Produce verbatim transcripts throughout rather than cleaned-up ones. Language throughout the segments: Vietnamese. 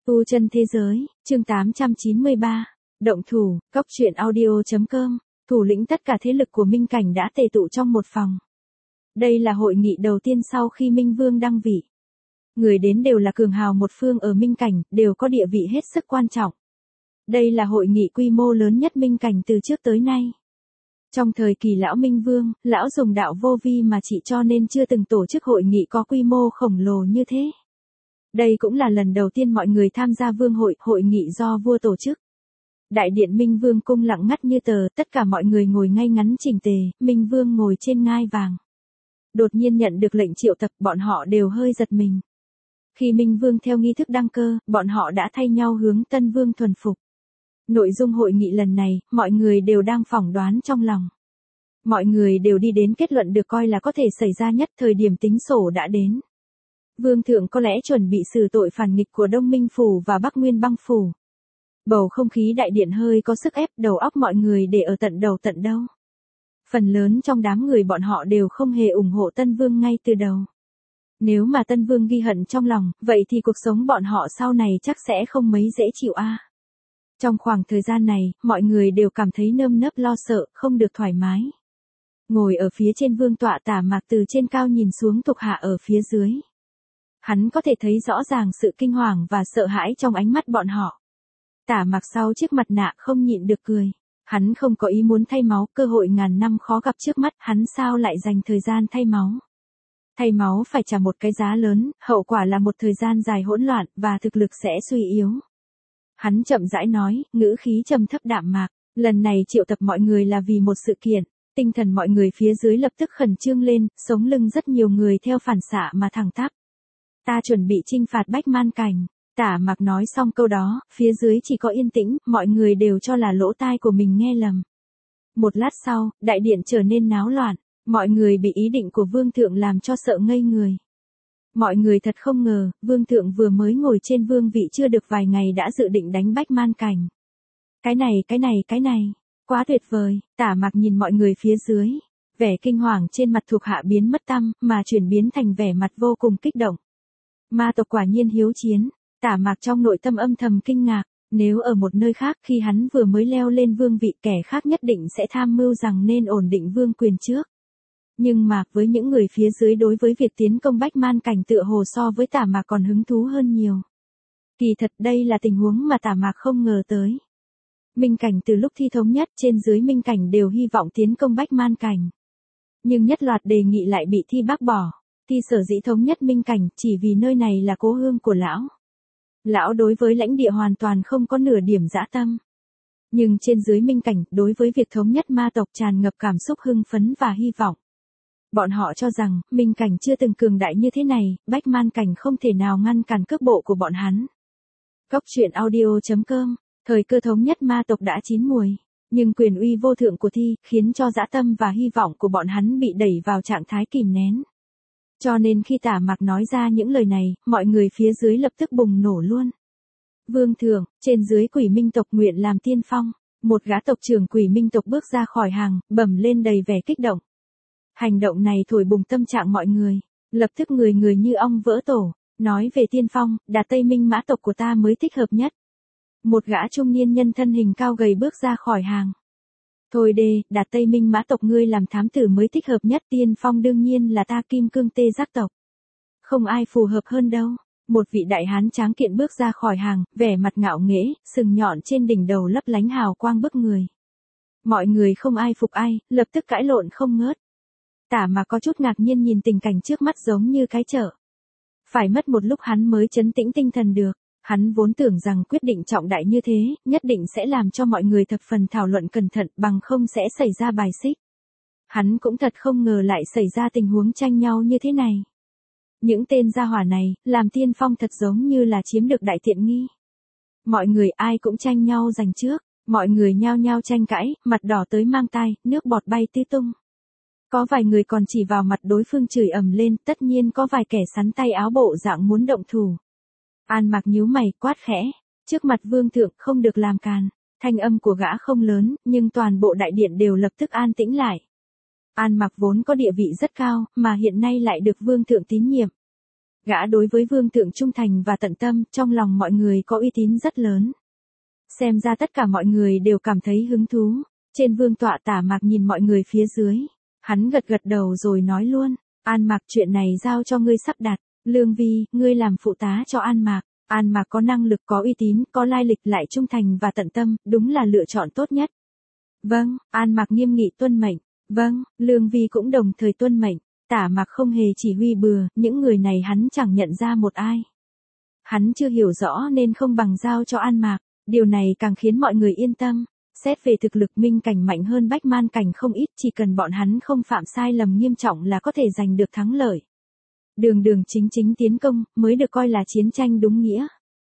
Tu chân thế giới, chương tám trăm chín mươi ba, động thủ, cóc truyện audio chấm com, thủ lĩnh tất cả thế lực của Minh Cảnh đã tề tụ trong một phòng. Đây là hội nghị đầu tiên sau khi Minh Vương đăng vị. Người đến đều là cường hào một phương ở Minh Cảnh, đều có địa vị hết sức quan trọng. Đây là hội nghị quy mô lớn nhất Minh Cảnh từ trước tới nay. Trong thời kỳ lão Minh Vương, lão dùng đạo vô vi mà trị cho nên chưa từng tổ chức hội nghị có quy mô khổng lồ như thế. Đây cũng là lần đầu tiên mọi người tham gia vương hội, hội nghị do vua tổ chức. Đại điện Minh Vương cung lặng ngắt như tờ, tất cả mọi người ngồi ngay ngắn chỉnh tề, Minh Vương ngồi trên ngai vàng. Đột nhiên nhận được lệnh triệu tập, bọn họ đều hơi giật mình. Khi Minh Vương theo nghi thức đăng cơ, bọn họ đã thay nhau hướng Tân Vương thuần phục. Nội dung hội nghị lần này, mọi người đều đang phỏng đoán trong lòng. Mọi người đều đi đến kết luận được coi là có thể xảy ra nhất, thời điểm tính sổ đã đến. Vương thượng có lẽ chuẩn bị xử tội phản nghịch của Đông Minh Phủ và Bắc Nguyên Băng Phủ. Bầu không khí đại điện hơi có sức ép, đầu óc mọi người để ở tận đầu tận đâu. Phần lớn trong đám người bọn họ đều không hề ủng hộ Tân Vương ngay từ đầu. Nếu mà Tân Vương ghi hận trong lòng, vậy thì cuộc sống bọn họ sau này chắc sẽ không mấy dễ chịu a. À. Trong khoảng thời gian này, mọi người đều cảm thấy nơm nớp lo sợ, không được thoải mái. Ngồi ở phía trên vương tọa Tả Mạc từ trên cao nhìn xuống thuộc hạ ở phía dưới. Hắn có thể thấy rõ ràng sự kinh hoàng và sợ hãi trong ánh mắt bọn họ. Tả Mạc sau chiếc mặt nạ không nhịn được cười. Hắn không có ý muốn thay máu, cơ hội ngàn năm khó gặp trước mắt, hắn sao lại dành thời gian thay máu. Thay máu phải trả một cái giá lớn, hậu quả là một thời gian dài hỗn loạn, và thực lực sẽ suy yếu. Hắn chậm rãi nói, ngữ khí trầm thấp đạm mạc, lần này triệu tập mọi người là vì một sự kiện. Tinh thần mọi người phía dưới lập tức khẩn trương lên, sống lưng rất nhiều người theo phản xạ mà thẳng tắp. Ta chuẩn bị chinh phạt Bách Man Cảnh. Tả Mạc nói xong câu đó, phía dưới chỉ có yên tĩnh, mọi người đều cho là lỗ tai của mình nghe lầm. Một lát sau, đại điện trở nên náo loạn, mọi người bị ý định của vương thượng làm cho sợ ngây người. Mọi người thật không ngờ, vương thượng vừa mới ngồi trên vương vị chưa được vài ngày đã dự định đánh Bách Man Cảnh. Cái này, cái này, cái này, quá tuyệt vời. Tả Mạc nhìn mọi người phía dưới, vẻ kinh hoàng trên mặt thuộc hạ biến mất tăm, mà chuyển biến thành vẻ mặt vô cùng kích động. Ma tộc quả nhiên hiếu chiến. Tả Mạc trong nội tâm âm thầm kinh ngạc, nếu ở một nơi khác khi hắn vừa mới leo lên vương vị, kẻ khác nhất định sẽ tham mưu rằng nên ổn định vương quyền trước. Nhưng mà, với những người phía dưới đối với việc tiến công Bách Man Cảnh tựa hồ so với Tả Mạc còn hứng thú hơn nhiều. Kỳ thật đây là tình huống mà Tả Mạc không ngờ tới. Minh Cảnh từ lúc thi thống nhất trên dưới Minh Cảnh đều hy vọng tiến công Bách Man Cảnh. Nhưng nhất loạt đề nghị lại bị thi bác bỏ. Thi sở dĩ thống nhất Minh Cảnh chỉ vì nơi này là cố hương của lão. Lão đối với lãnh địa hoàn toàn không có nửa điểm dã tâm. Nhưng trên dưới Minh Cảnh, đối với việc thống nhất ma tộc tràn ngập cảm xúc hưng phấn và hy vọng. Bọn họ cho rằng, Minh Cảnh chưa từng cường đại như thế này, Bách Man Cảnh không thể nào ngăn cản cước bộ của bọn hắn. Cóc truyện audio chấm com, thời cơ thống nhất ma tộc đã chín muồi. Nhưng quyền uy vô thượng của thi, khiến cho dã tâm và hy vọng của bọn hắn bị đẩy vào trạng thái kìm nén. Cho nên khi Tả Mạc nói ra những lời này, mọi người phía dưới lập tức bùng nổ luôn. Vương thượng, trên dưới Quỷ Minh tộc nguyện làm tiên phong. Một gã tộc trưởng Quỷ Minh tộc bước ra khỏi hàng, bẩm lên đầy vẻ kích động. Hành động này thổi bùng tâm trạng mọi người. Lập tức người người như ong vỡ tổ. Nói về tiên phong, Đà Tây Minh mã tộc của ta mới thích hợp nhất. Một gã trung niên nhân thân hình cao gầy bước ra khỏi hàng. Thôi đê, Đà Tây Minh mã tộc ngươi làm thám tử mới thích hợp nhất, tiên phong đương nhiên là ta Kim Cương Tê Giác tộc. Không ai phù hợp hơn đâu. Một vị đại hán tráng kiện bước ra khỏi hàng, vẻ mặt ngạo nghễ, sừng nhọn trên đỉnh đầu lấp lánh hào quang bức người. Mọi người không ai phục ai, lập tức cãi lộn không ngớt. Tả Mạc có chút ngạc nhiên nhìn tình cảnh trước mắt giống như cái chợ. Phải mất một lúc hắn mới trấn tĩnh tinh thần được. Hắn vốn tưởng rằng quyết định trọng đại như thế, nhất định sẽ làm cho mọi người thập phần thảo luận cẩn thận, bằng không sẽ xảy ra bài xích. Hắn cũng thật không ngờ lại xảy ra tình huống tranh nhau như thế này. Những tên gia hỏa này, làm tiên phong thật giống như là chiếm được đại tiện nghi. Mọi người ai cũng tranh nhau giành trước, mọi người nhao nhao tranh cãi, mặt đỏ tới mang tai, nước bọt bay tứ tung. Có vài người còn chỉ vào mặt đối phương chửi ầm lên, tất nhiên có vài kẻ sắn tay áo bộ dạng muốn động thủ. An Mạc nhíu mày, quát khẽ, trước mặt vương thượng không được làm càn. Thanh âm của gã không lớn, nhưng toàn bộ đại điện đều lập tức an tĩnh lại. An Mạc vốn có địa vị rất cao, mà hiện nay lại được vương thượng tín nhiệm. gã đối với vương thượng trung thành và tận tâm, trong lòng mọi người có uy tín rất lớn. Xem ra tất cả mọi người đều cảm thấy hứng thú. Trên vương tọa Tả Mạc nhìn mọi người phía dưới. Hắn gật gật đầu rồi nói luôn, An Mạc chuyện này giao cho ngươi sắp đặt. Lương Vi, ngươi làm phụ tá cho An Mạc. An Mạc có năng lực, có uy tín, có lai lịch lại trung thành và tận tâm, đúng là lựa chọn tốt nhất. Vâng, An Mạc nghiêm nghị tuân mệnh. Vâng, Lương Vi cũng đồng thời tuân mệnh. Tả Mạc không hề chỉ huy bừa, những người này hắn chẳng nhận ra một ai. Hắn chưa hiểu rõ nên không bằng giao cho An Mạc, điều này càng khiến mọi người yên tâm. Xét về thực lực Minh Cảnh mạnh hơn Bách Man Cảnh không ít, chỉ cần bọn hắn không phạm sai lầm nghiêm trọng là có thể giành được thắng lợi. Đường đường chính chính tiến công, mới được coi là chiến tranh đúng nghĩa.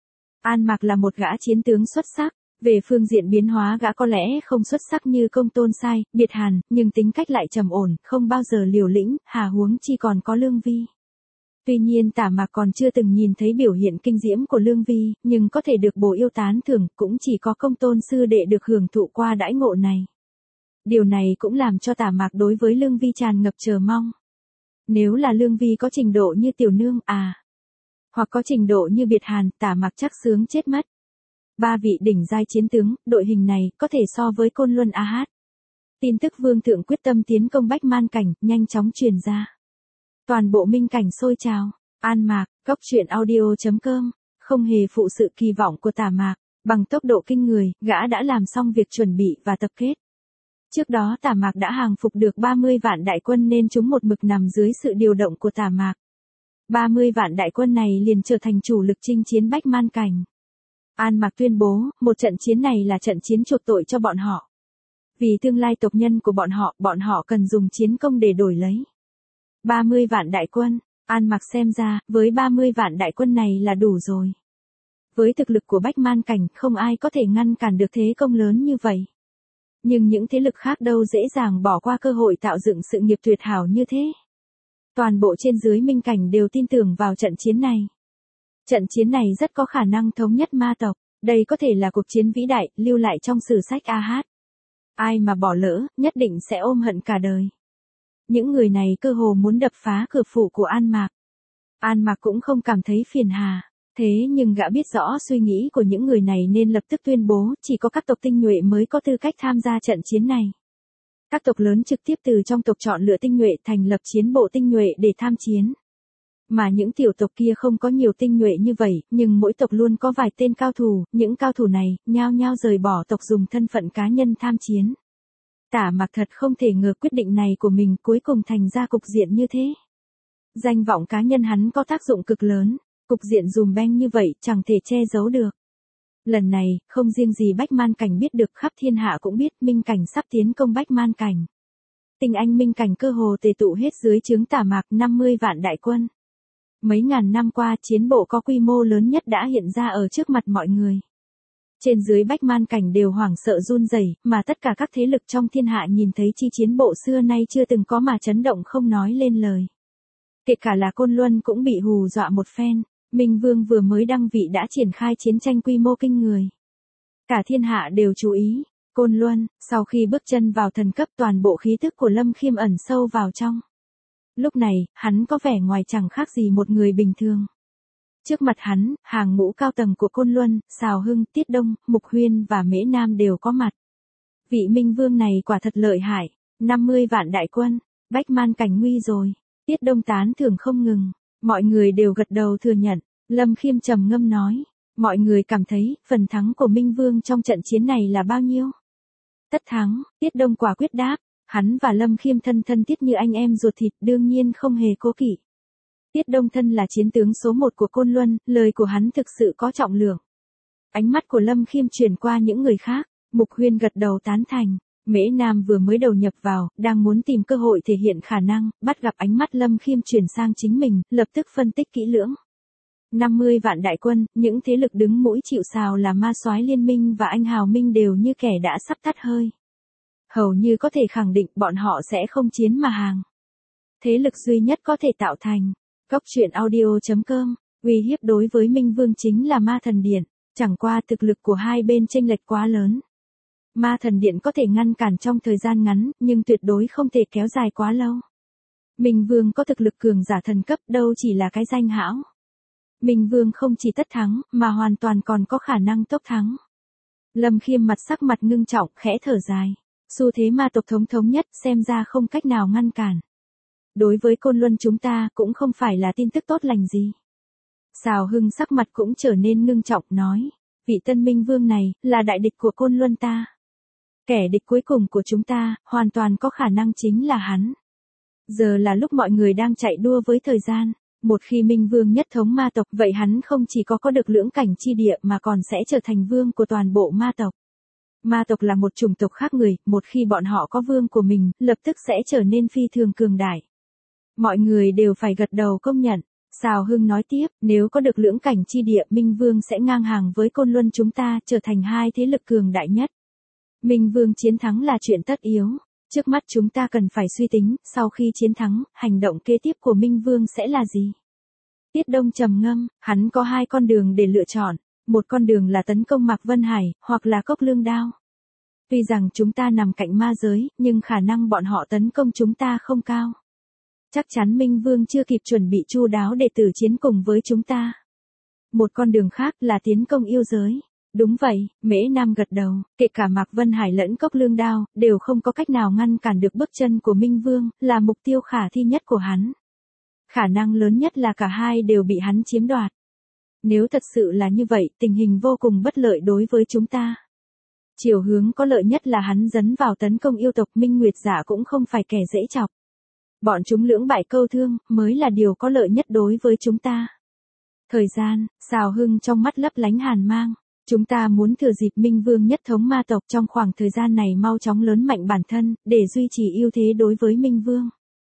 An Mạc là một gã chiến tướng xuất sắc, về phương diện biến hóa gã có lẽ không xuất sắc như Công Tôn Sai, Biệt Hàn, nhưng tính cách lại trầm ổn, không bao giờ liều lĩnh, hà huống chi còn có Lương Vi. Tuy nhiên Tả Mạc còn chưa từng nhìn thấy biểu hiện kinh diễm của Lương Vi, nhưng có thể được bổ yêu tán thưởng, cũng chỉ có Công Tôn sư đệ được hưởng thụ qua đãi ngộ này. Điều này cũng làm cho Tả Mạc đối với Lương Vi tràn ngập chờ mong. Nếu là Lương Vi có trình độ như Tiểu Nương à, hoặc có trình độ như Biệt Hàn, Tả Mạc chắc sướng chết mất. Ba vị đỉnh giai chiến tướng, đội hình này có thể so với Côn Luân A Hát. Tin tức vương thượng quyết tâm tiến công Bách Man Cảnh nhanh chóng truyền ra. Toàn bộ Minh Cảnh sôi trào. An Mạc, Cốc Truyện Audio chấm com, không hề phụ sự kỳ vọng của Tả Mạc, bằng tốc độ kinh người, gã đã làm xong việc chuẩn bị và tập kết. Trước đó Tả Mạc đã hàng phục được ba mươi vạn đại quân nên chúng một mực nằm dưới sự điều động của Tả Mạc. ba mươi vạn đại quân này liền trở thành chủ lực chinh chiến Bách Man Cảnh. An Mạc tuyên bố, một trận chiến này là trận chiến chuộc tội cho bọn họ. Vì tương lai tộc nhân của bọn họ, bọn họ cần dùng chiến công để đổi lấy. ba mươi vạn đại quân, An Mạc xem ra, với ba mươi vạn đại quân này là đủ rồi. Với thực lực của Bách Man Cảnh, không ai có thể ngăn cản được thế công lớn như vậy. Nhưng những thế lực khác đâu dễ dàng bỏ qua cơ hội tạo dựng sự nghiệp tuyệt hảo như thế. Toàn bộ trên dưới Minh Cảnh đều tin tưởng vào trận chiến này. Trận chiến này rất có khả năng thống nhất ma tộc, đây có thể là cuộc chiến vĩ đại, lưu lại trong sử sách A Hát. Ai mà bỏ lỡ, nhất định sẽ ôm hận cả đời. Những người này cơ hồ muốn đập phá cửa phủ của An Mạc. An Mạc cũng không cảm thấy phiền hà, thế nhưng gã biết rõ suy nghĩ của những người này nên lập tức tuyên bố chỉ có các tộc tinh nhuệ mới có tư cách tham gia trận chiến này. Các tộc lớn trực tiếp từ trong tộc chọn lựa tinh nhuệ thành lập chiến bộ tinh nhuệ để tham chiến. Mà những tiểu tộc kia không có nhiều tinh nhuệ như vậy, nhưng mỗi tộc luôn có vài tên cao thủ, những cao thủ này, nhao nhao rời bỏ tộc dùng thân phận cá nhân tham chiến. Tả Mạc thật không thể ngờ quyết định này của mình cuối cùng thành ra cục diện như thế. Danh vọng cá nhân hắn có tác dụng cực lớn, cục diện dùm beng như vậy chẳng thể che giấu được. Lần này, không riêng gì Bách Man Cảnh biết được, khắp thiên hạ cũng biết Minh Cảnh sắp tiến công Bách Man Cảnh. Tinh anh Minh Cảnh cơ hồ tề tụ hết dưới trướng Tả Mạc năm mươi vạn đại quân. Mấy ngàn năm qua chiến bộ có quy mô lớn nhất đã hiện ra ở trước mặt mọi người. Trên dưới Bách Man Cảnh đều hoảng sợ run rẩy, mà tất cả các thế lực trong thiên hạ nhìn thấy chi chiến bộ xưa nay chưa từng có mà chấn động không nói lên lời. Kể cả là Côn Luân cũng bị hù dọa một phen, Minh Vương vừa mới đăng vị đã triển khai chiến tranh quy mô kinh người. Cả thiên hạ đều chú ý, Côn Luân, sau khi bước chân vào thần cấp toàn bộ khí tức của Lâm Khiêm ẩn sâu vào trong. Lúc này, hắn có vẻ ngoài chẳng khác gì một người bình thường. Trước mặt hắn, hàng ngũ cao tầng của Côn Luân, Sào Hưng, Tiết Đông, Mục Huyên và Mễ Nam đều có mặt. Vị Minh Vương này quả thật lợi hại, năm mươi vạn đại quân, Bách Man Cảnh nguy rồi. Tiết Đông tán thưởng không ngừng, mọi người đều gật đầu thừa nhận. Lâm Khiêm trầm ngâm nói, mọi người cảm thấy, phần thắng của Minh Vương trong trận chiến này là bao nhiêu? Tất thắng, Tiết Đông quả quyết đáp, hắn và Lâm Khiêm thân thân thiết như anh em ruột thịt, đương nhiên không hề cố kỵ. Tiết Đông thân là chiến tướng số một của Côn Luân, lời của hắn thực sự có trọng lượng. Ánh mắt của Lâm Khiêm chuyển qua những người khác, Mục Huyên gật đầu tán thành. Mễ Nam vừa mới đầu nhập vào, đang muốn tìm cơ hội thể hiện khả năng, bắt gặp ánh mắt Lâm Khiêm chuyển sang chính mình, lập tức phân tích kỹ lưỡng. năm mươi vạn đại quân, những thế lực đứng mũi chịu sào là Ma Soái Liên Minh và Anh Hào Minh đều như kẻ đã sắp tắt hơi. Hầu như có thể khẳng định bọn họ sẽ không chiến mà hàng. Thế lực duy nhất có thể tạo thành Cốc Truyện Audio chấm com, uy hiếp đối với Minh Vương chính là Ma Thần Điện, chẳng qua thực lực của hai bên chênh lệch quá lớn. Ma Thần Điện có thể ngăn cản trong thời gian ngắn, nhưng tuyệt đối không thể kéo dài quá lâu. Minh Vương có thực lực cường giả thần cấp đâu chỉ là cái danh hão. Minh Vương không chỉ tất thắng, mà hoàn toàn còn có khả năng tốc thắng. Lâm Khiêm mặt sắc mặt ngưng trọng, khẽ thở dài. Xu thế ma tộc thống thống nhất, xem ra không cách nào ngăn cản. Đối với Côn Luân chúng ta, cũng không phải là tin tức tốt lành gì. Sào Hưng sắc mặt cũng trở nên ngưng trọng, nói. Vị tân Minh Vương này, là đại địch của Côn Luân ta. Kẻ địch cuối cùng của chúng ta, hoàn toàn có khả năng chính là hắn. Giờ là lúc mọi người đang chạy đua với thời gian. Một khi Minh Vương nhất thống ma tộc, vậy hắn không chỉ có có được lưỡng cảnh chi địa mà còn sẽ trở thành vương của toàn bộ ma tộc. Ma tộc là một chủng tộc khác người, một khi bọn họ có vương của mình, lập tức sẽ trở nên phi thường cường đại. Mọi người đều phải gật đầu công nhận. Sào Hưng nói tiếp, nếu có được lưỡng cảnh chi địa, Minh Vương sẽ ngang hàng với Côn Luân chúng ta, trở thành hai thế lực cường đại nhất. Minh Vương chiến thắng là chuyện tất yếu. Trước mắt chúng ta cần phải suy tính, sau khi chiến thắng, hành động kế tiếp của Minh Vương sẽ là gì? Tiết Đông trầm ngâm, hắn có hai con đường để lựa chọn. Một con đường là tấn công Mạc Vân Hải, hoặc là Cốc Lương Đao. Tuy rằng chúng ta nằm cạnh ma giới, nhưng khả năng bọn họ tấn công chúng ta không cao. Chắc chắn Minh Vương chưa kịp chuẩn bị chu đáo để tử chiến cùng với chúng ta. Một con đường khác là tiến công yêu giới. Đúng vậy, Mễ Nam gật đầu, kể cả Mạc Vân Hải lẫn Cốc Lương Đao, đều không có cách nào ngăn cản được bước chân của Minh Vương, là mục tiêu khả thi nhất của hắn. Khả năng lớn nhất là cả hai đều bị hắn chiếm đoạt. Nếu thật sự là như vậy, tình hình vô cùng bất lợi đối với chúng ta. Chiều hướng có lợi nhất là hắn dấn vào tấn công yêu tộc, Minh Nguyệt Giả cũng không phải kẻ dễ chọc. Bọn chúng lưỡng bại câu thương, mới là điều có lợi nhất đối với chúng ta. Thời gian, Sào Hưng trong mắt lấp lánh hàn mang. Chúng ta muốn thừa dịp Minh Vương nhất thống ma tộc trong khoảng thời gian này mau chóng lớn mạnh bản thân, để duy trì ưu thế đối với Minh Vương.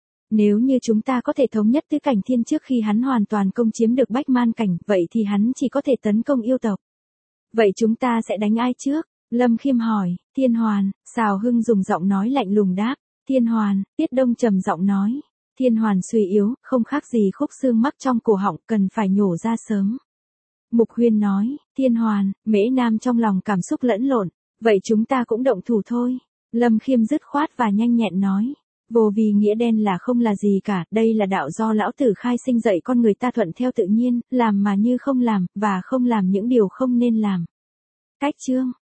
Nếu như chúng ta có thể thống nhất tứ cảnh thiên trước khi hắn hoàn toàn công chiếm được Bách Man cảnh, vậy thì hắn chỉ có thể tấn công yêu tộc. Vậy chúng ta sẽ đánh ai trước? Lâm Khiêm hỏi. Thiên Hoàn. Sào Hưng dùng giọng nói lạnh lùng đáp. Thiên Hoàn. Tiết Đông trầm giọng nói. Thiên Hoàn suy yếu, không khác gì khúc xương mắc trong cổ họng, cần phải nhổ ra sớm. Mục Huyên nói. Thiên Hoàn. Mễ Nam trong lòng cảm xúc lẫn lộn. Vậy chúng ta cũng động thủ thôi. Lâm Khiêm dứt khoát và nhanh nhẹn nói. Vô vì nghĩa đen là không là gì cả, đây là đạo do lão tử khai sinh dạy con người ta thuận theo tự nhiên, làm mà như không làm, và không làm những điều không nên làm. Cách chương